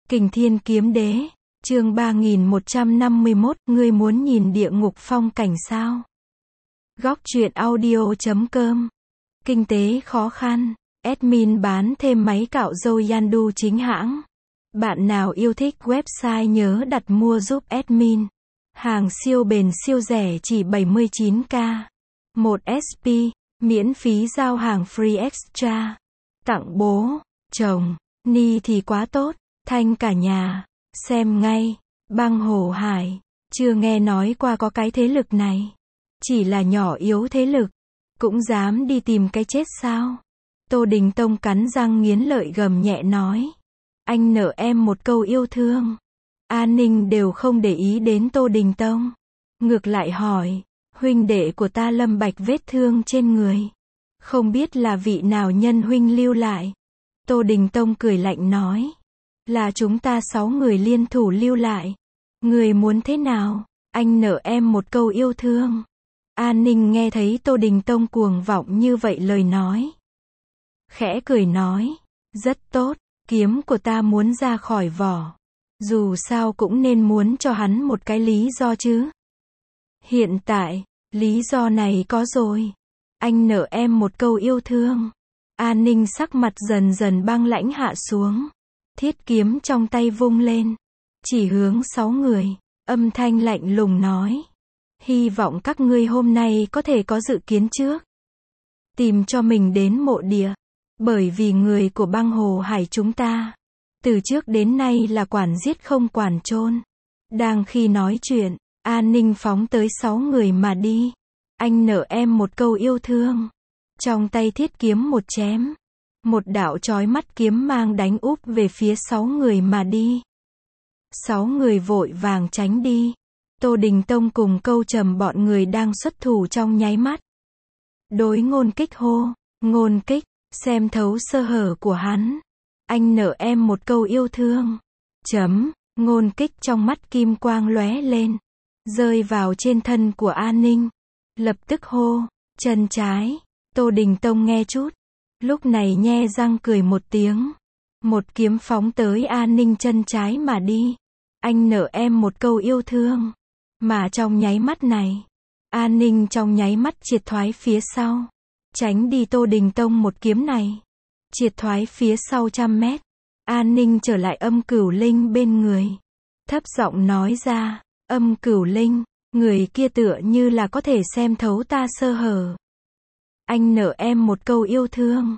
Kình Thiên Kiếm Đế, chương 3151, ngươi muốn nhìn địa ngục phong cảnh sao? Góc truyện audio.com. Kinh tế khó khăn, admin bán thêm máy cạo râu Yandu chính hãng. Bạn nào yêu thích website nhớ đặt mua giúp admin. Hàng siêu bền siêu rẻ chỉ 79k. 1 SP, miễn phí giao hàng free extra. Tặng bố, chồng, ni thì quá tốt, thanh cả nhà. Xem ngay, Băng Hồ Hải, chưa nghe nói qua có cái thế lực này. Chỉ là nhỏ yếu thế lực, cũng dám đi tìm cái chết sao? Tô Đình Tông cắn răng nghiến lợi gầm nhẹ nói. Anh nợ em một câu yêu thương. An Ninh đều không để ý đến Tô Đình Tông. Ngược lại hỏi, huynh đệ của ta Lâm Bạch vết thương trên người. Không biết là vị nào nhân huynh lưu lại. Tô Đình Tông cười lạnh nói. Là chúng ta 6 người liên thủ lưu lại. Người muốn thế nào? Anh nợ em một câu yêu thương. An Ninh nghe thấy Tô Đình Tông cuồng vọng như vậy lời nói. Khẽ cười nói. Rất tốt, kiếm của ta muốn ra khỏi vỏ. Dù sao cũng nên muốn cho hắn một cái lý do chứ. Hiện tại, lý do này có rồi. Anh nợ em một câu yêu thương. An Ninh sắc mặt dần dần băng lãnh hạ xuống. Thiết kiếm trong tay vung lên. Chỉ hướng 6 người. Âm thanh lạnh lùng nói. Hy vọng các ngươi hôm nay có thể có dự kiến trước. Tìm cho mình đến mộ địa. Bởi vì người của Băng Hồ Hải chúng ta. Từ trước đến nay là quản giết không quản chôn. Đang khi nói chuyện, An Ninh phóng tới 6 người mà đi. Anh nợ em một câu yêu thương. Trong tay thiết kiếm một chém. Một đạo chói mắt kiếm mang đánh úp về phía 6 người mà đi. 6 người vội vàng tránh đi. Tô Đình Tông cùng Câu Trầm bọn người đang xuất thủ trong nháy mắt. Đối Ngôn Kích hô. Ngôn Kích, xem thấu sơ hở của hắn. Anh nợ em một câu yêu thương. Ngôn Kích trong mắt kim quang lóe lên. Rơi vào trên thân của An Ninh. Lập tức hô. Chân trái. Tô Đình Tông nghe chút. Lúc này nhe răng cười một tiếng. Một kiếm phóng tới An Ninh chân trái mà đi. Anh nợ em một câu yêu thương. Mà trong nháy mắt này, An Ninh trong nháy mắt triệt thoái phía sau. Tránh đi Tô Đình Tông một kiếm này. Triệt thoái phía sau 100 mét. An Ninh trở lại Âm Cửu Linh bên người. Thấp giọng nói ra, Âm Cửu Linh, người kia tựa như là có thể xem thấu ta sơ hở. Anh nợ em một câu yêu thương.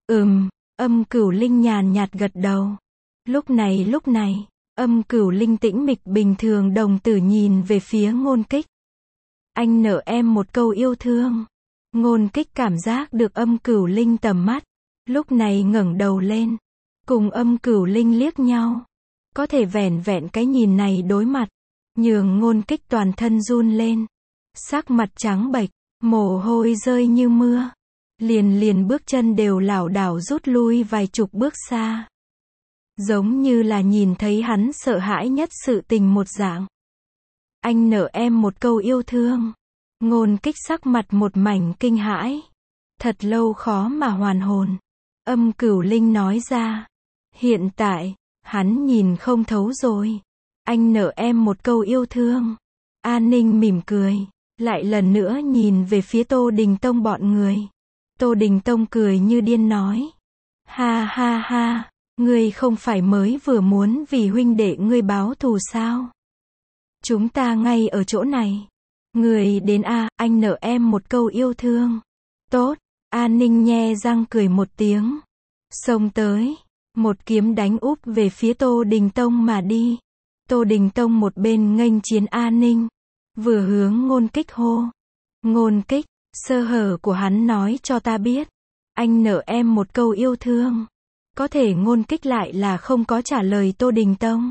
Âm Cửu Linh nhàn nhạt gật đầu. Lúc này, Âm Cửu Linh tĩnh mịch bình thường đồng tử nhìn về phía Ngôn Kích. Anh nợ em một câu yêu thương. Ngôn Kích cảm giác được Âm Cửu Linh tầm mắt. Lúc này ngẩng đầu lên. Cùng Âm Cửu Linh liếc nhau. Có thể vẻn vẹn cái nhìn này đối mặt. Nhường Ngôn Kích toàn thân run lên. Sắc mặt trắng bệch. Mồ hôi rơi như mưa. Liền bước chân đều lảo đảo rút lui vài chục bước xa. Giống như là nhìn thấy hắn sợ hãi nhất sự tình một dạng. Anh nợ em một câu yêu thương. Ngôn Kích sắc mặt một mảnh kinh hãi. Thật lâu khó mà hoàn hồn. Âm Cửu Linh nói ra. Hiện tại, hắn nhìn không thấu rồi. Anh nợ em một câu yêu thương. An Ninh mỉm cười. Lại lần nữa nhìn về phía Tô Đình Tông bọn người. Tô Đình Tông cười như điên nói. Ha ha ha, ngươi không phải mới vừa muốn vì huynh đệ ngươi báo thù sao? Chúng ta ngay ở chỗ này. Người đến a, anh nợ em một câu yêu thương. Tốt, An Ninh nhe răng cười một tiếng. Xông tới, một kiếm đánh úp về phía Tô Đình Tông mà đi. Tô Đình Tông một bên nghênh chiến An Ninh. Vừa hướng Ngôn Kích hô. Ngôn Kích, sơ hở của hắn nói cho ta biết. Anh nợ em một câu yêu thương. Có thể Ngôn Kích lại là không có trả lời Tô Đình Tông.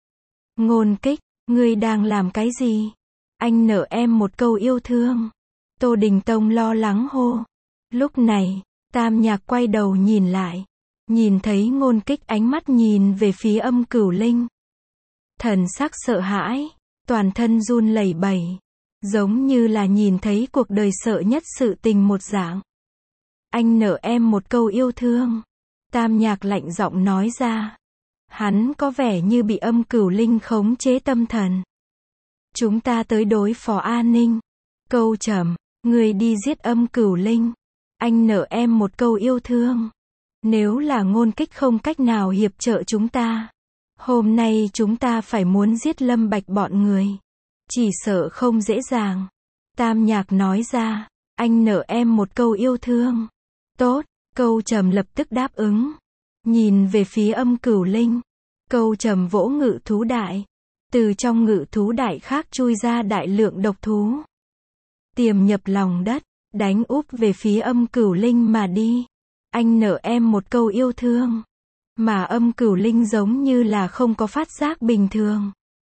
Ngôn Kích, ngươi đang làm cái gì? Anh nợ em một câu yêu thương. Tô Đình Tông lo lắng hô. Lúc này, Tam Nhạc quay đầu nhìn lại. Nhìn thấy Ngôn Kích ánh mắt nhìn về phía Âm Cửu Linh. Thần sắc sợ hãi. Toàn thân run lẩy bẩy. Giống như là nhìn thấy cuộc đời sợ nhất sự tình một dạng. Anh nợ em một câu yêu thương. Tam Nhạc lạnh giọng nói ra. Hắn có vẻ như bị Âm Cửu Linh khống chế tâm thần. Chúng ta tới đối phó An Ninh. Câu Trầm, người đi giết Âm Cửu Linh. Anh nợ em một câu yêu thương. Nếu là Ngôn Kích không cách nào hiệp trợ chúng ta, hôm nay chúng ta phải muốn giết Lâm Bạch bọn người. Chỉ sợ không dễ dàng. Tam Nhạc nói ra, anh nợ em một câu yêu thương. Tốt, Câu Trầm lập tức đáp ứng. Nhìn về phía Âm Cửu Linh. Câu Trầm vỗ ngự thú đại. Từ trong ngự thú đại khác chui ra đại lượng độc thú. Tiềm nhập lòng đất, đánh úp về phía Âm Cửu Linh mà đi. Anh nợ em một câu yêu thương. Mà Âm Cửu Linh giống như là không có phát giác bình thường.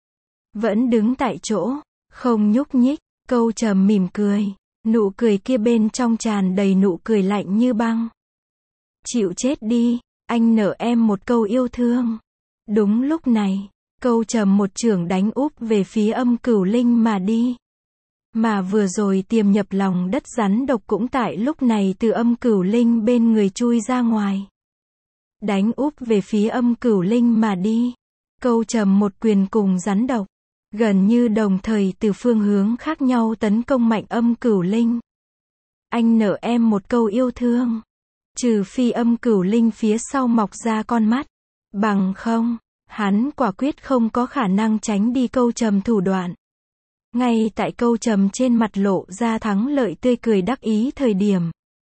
Vẫn đứng tại chỗ, không nhúc nhích. Câu Trầm mỉm cười. Nụ cười kia bên trong tràn đầy nụ cười lạnh như băng. Chịu chết đi, anh nợ em một câu yêu thương. Đúng lúc này, Câu Trầm một chưởng đánh úp về phía Âm Cửu Linh mà đi. Mà vừa rồi tiềm nhập lòng đất rắn độc cũng tại lúc này từ Âm Cửu Linh bên người chui ra ngoài. Đánh úp về phía Âm Cửu Linh mà đi. Câu Trầm một quyền cùng rắn độc. Gần như đồng thời từ phương hướng khác nhau tấn công mạnh Âm Cửu Linh. Anh nợ em một câu yêu thương. Trừ phi Âm Cửu Linh phía sau mọc ra con mắt. Bằng không, hắn quả quyết không có khả năng tránh đi Câu Trầm thủ đoạn. Ngay tại Câu Trầm trên mặt lộ ra thắng lợi tươi cười đắc ý thời điểm.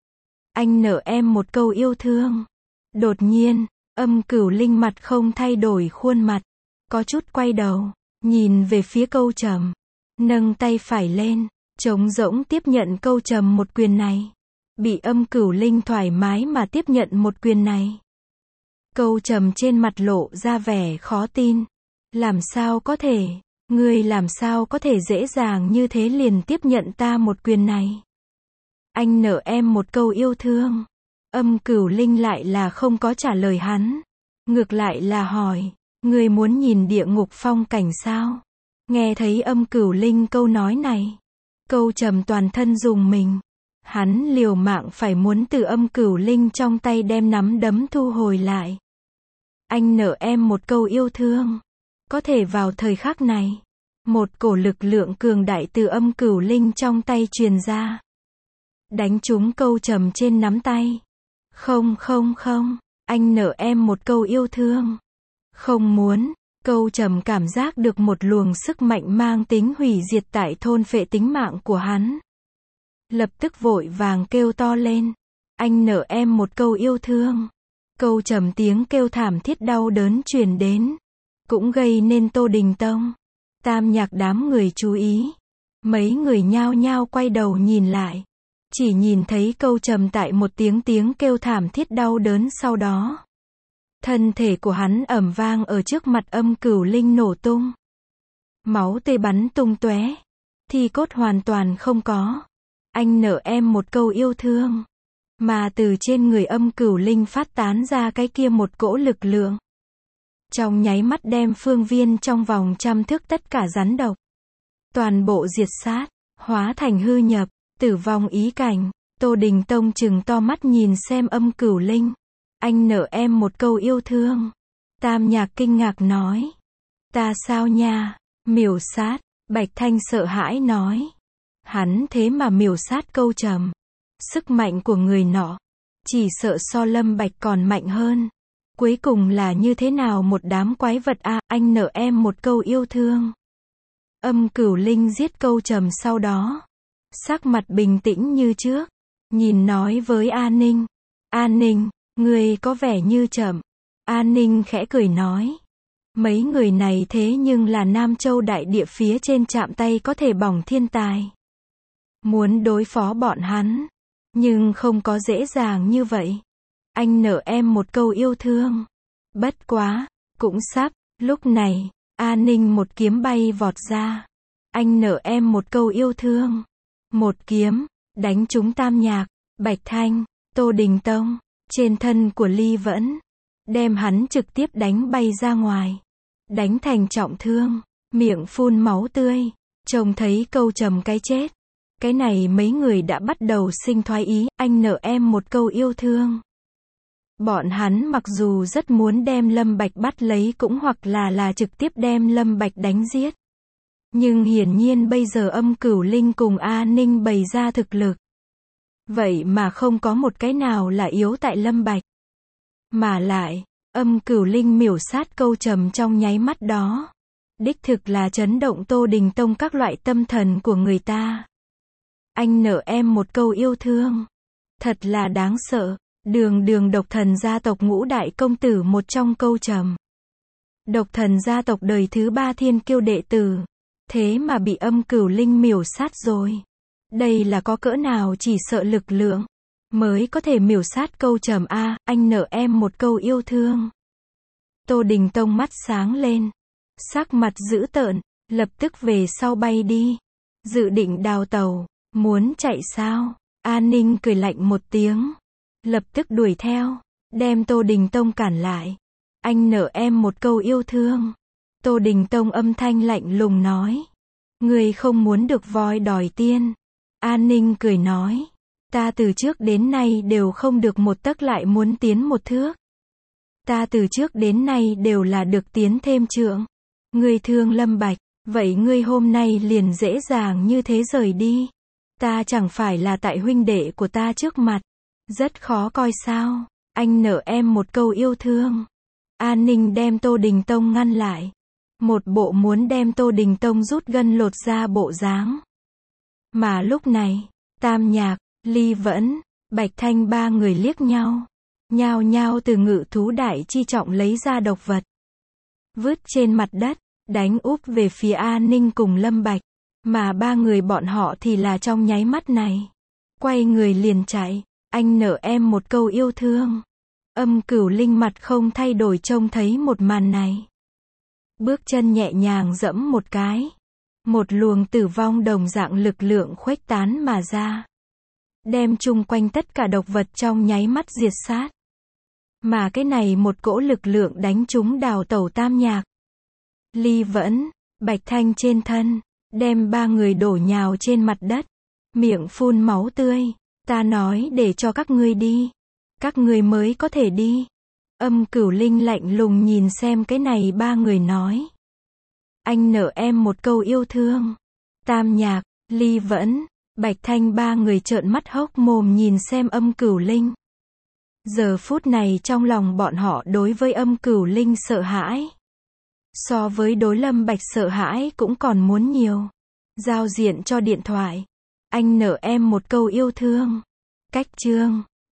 Anh nợ em một câu yêu thương. Đột nhiên, Âm Cửu Linh mặt không thay đổi khuôn mặt. Có chút quay đầu, nhìn về phía Câu Trầm. Nâng tay phải lên, trống rỗng tiếp nhận Câu Trầm một quyền này. Bị Âm Cửu Linh thoải mái mà tiếp nhận một quyền này. Câu Trầm trên mặt lộ ra vẻ khó tin. Làm sao có thể? Ngươi làm sao có thể dễ dàng như thế liền tiếp nhận ta một quyền này? Anh nợ em một câu yêu thương. Âm Cửu Linh lại là không có trả lời hắn. Ngược lại là hỏi, ngươi muốn nhìn địa ngục phong cảnh sao? Nghe thấy Âm Cửu Linh câu nói này. Câu Trầm toàn thân rùng mình. Hắn liều mạng phải muốn từ Âm Cửu Linh trong tay đem nắm đấm thu hồi lại. Anh nợ em một câu yêu thương. Có thể vào thời khắc này, một cổ lực lượng cường đại từ Âm Cửu Linh trong tay truyền ra. Đánh trúng Câu Trầm trên nắm tay. Không, anh nợ em một câu yêu thương. Không muốn. Câu Trầm cảm giác được một luồng sức mạnh mang tính hủy diệt tại thôn phệ tính mạng của hắn. Lập tức vội vàng kêu to lên. Anh nợ em một câu yêu thương. Câu Trầm tiếng kêu thảm thiết đau đớn truyền đến. Cũng gây nên Tô Đình Tông, Tam Nhạc đám người chú ý. Mấy người nhao nhao quay đầu nhìn lại. Chỉ nhìn thấy Câu Trầm tại một tiếng kêu thảm thiết đau đớn sau đó. Thân thể của hắn ầm vang ở trước mặt Âm Cửu Linh nổ tung. Máu tươi bắn tung tóe. Thi cốt hoàn toàn không có. Anh nợ em một câu yêu thương. Mà từ trên người Âm Cửu Linh phát tán ra cái kia một cỗ lực lượng. Trong nháy mắt đem phương viên trong vòng 100 thước tất cả rắn độc. Toàn bộ diệt sát, hóa thành hư nhập, tử vong ý cảnh. Tô Đình Tông trừng to mắt nhìn xem Âm Cửu Linh. Anh nợ em một câu yêu thương. Tam Nhạc kinh ngạc nói. Ta sao nha? Miểu sát. Bạch Thanh sợ hãi nói. Hắn thế mà miểu sát Câu Trầm. Sức mạnh của người nọ, chỉ sợ so Lâm Bạch còn mạnh hơn. Cuối cùng là như thế nào một đám quái vật a? Anh nợ em một câu yêu thương. Âm Cửu Linh giết Câu Trầm sau đó. Sắc mặt bình tĩnh như trước. Nhìn nói với An Ninh. An Ninh, ngươi có vẻ như chậm. An Ninh khẽ cười nói. Mấy người này thế nhưng là Nam Châu đại địa phía trên chạm tay có thể bỏng thiên tài. Muốn đối phó bọn hắn. Nhưng không có dễ dàng như vậy. Anh nợ em một câu yêu thương. Bất quá, cũng sắp. Lúc này, An Ninh một kiếm bay vọt ra. Anh nợ em một câu yêu thương. Một kiếm, đánh trúng Tam Nhạc, Bạch Thanh, Tô Đình Tông, trên thân của Ly Vẫn. Đem hắn trực tiếp đánh bay ra ngoài. Đánh thành trọng thương, miệng phun máu tươi. Trông thấy Câu Trầm cái chết. Cái này mấy người đã bắt đầu sinh thoái ý. Anh nợ em một câu yêu thương. Bọn hắn mặc dù rất muốn đem Lâm Bạch bắt lấy cũng hoặc là trực tiếp đem Lâm Bạch đánh giết. Nhưng hiển nhiên bây giờ Âm Cửu Linh cùng A Ninh bày ra thực lực. Vậy mà không có một cái nào là yếu tại Lâm Bạch. Mà lại, Âm Cửu Linh miểu sát Câu Trầm trong nháy mắt đó. Đích thực là chấn động Tô Đình Tông các loại tâm thần của người ta. Anh nợ em một câu yêu thương. Thật là đáng sợ. Đường độc thần gia tộc ngũ đại công tử một trong Câu Trầm. Độc thần gia tộc đời thứ 3 thiên kiêu đệ tử. Thế mà bị Âm Cửu Linh miểu sát rồi. Đây là có cỡ nào chỉ sợ lực lượng. Mới có thể miểu sát Câu Trầm a, anh nợ em một câu yêu thương. Tô Đình Tông mắt sáng lên. Sắc mặt dữ tợn, lập tức về sau bay đi. Dự định đào tàu, muốn chạy sao? An Ninh cười lạnh một tiếng. Lập tức đuổi theo, đem Tô Đình Tông cản lại. Anh nợ em một câu yêu thương. Tô Đình Tông âm thanh lạnh lùng nói. Người không muốn được voi đòi tiên. An Ninh cười nói. Ta từ trước đến nay đều không được một tấc lại muốn tiến một thước. Ta từ trước đến nay đều là được tiến thêm trượng. Ngươi thương Lâm Bạch, vậy ngươi hôm nay liền dễ dàng như thế rời đi. Ta chẳng phải là tại huynh đệ của ta trước mặt. Rất khó coi sao, anh nợ em một câu yêu thương. An Ninh đem Tô Đình Tông ngăn lại. Một bộ muốn đem Tô Đình Tông rút gân lột ra bộ dáng. Mà lúc này, Tam Nhạc, Ly Vẫn, Bạch Thanh ba người liếc nhau. Nhao nhao từ ngự thú đại chi trọng lấy ra độc vật. Vứt trên mặt đất, đánh úp về phía An Ninh cùng Lâm Bạch. Mà ba người bọn họ thì là trong nháy mắt này. Quay người liền chạy, anh nợ em một câu yêu thương. Âm Cửu Linh mặt không thay đổi trông thấy một màn này. Bước chân nhẹ nhàng dẫm một cái. Một luồng tử vong đồng dạng lực lượng khuếch tán mà ra. Đem chung quanh tất cả độc vật trong nháy mắt diệt sát. Mà cái này một cỗ lực lượng đánh trúng đào tẩu Tam Nhạc. Ly Vẫn, Bạch Thanh trên thân, đem ba người đổ nhào trên mặt đất. Miệng phun máu tươi. Ta nói để cho các ngươi đi. Các ngươi mới có thể đi. Âm Cửu Linh lạnh lùng nhìn xem cái này ba người nói. Anh nợ em một câu yêu thương. Tam Nhạc, Ly Vẫn, Bạch Thanh ba người trợn mắt hốc mồm nhìn xem Âm Cửu Linh. Giờ phút này trong lòng bọn họ đối với Âm Cửu Linh sợ hãi. So với đối Lâm Bạch sợ hãi cũng còn muốn nhiều. Giao diện cho điện thoại. Anh nợ em một câu yêu thương. Cách chương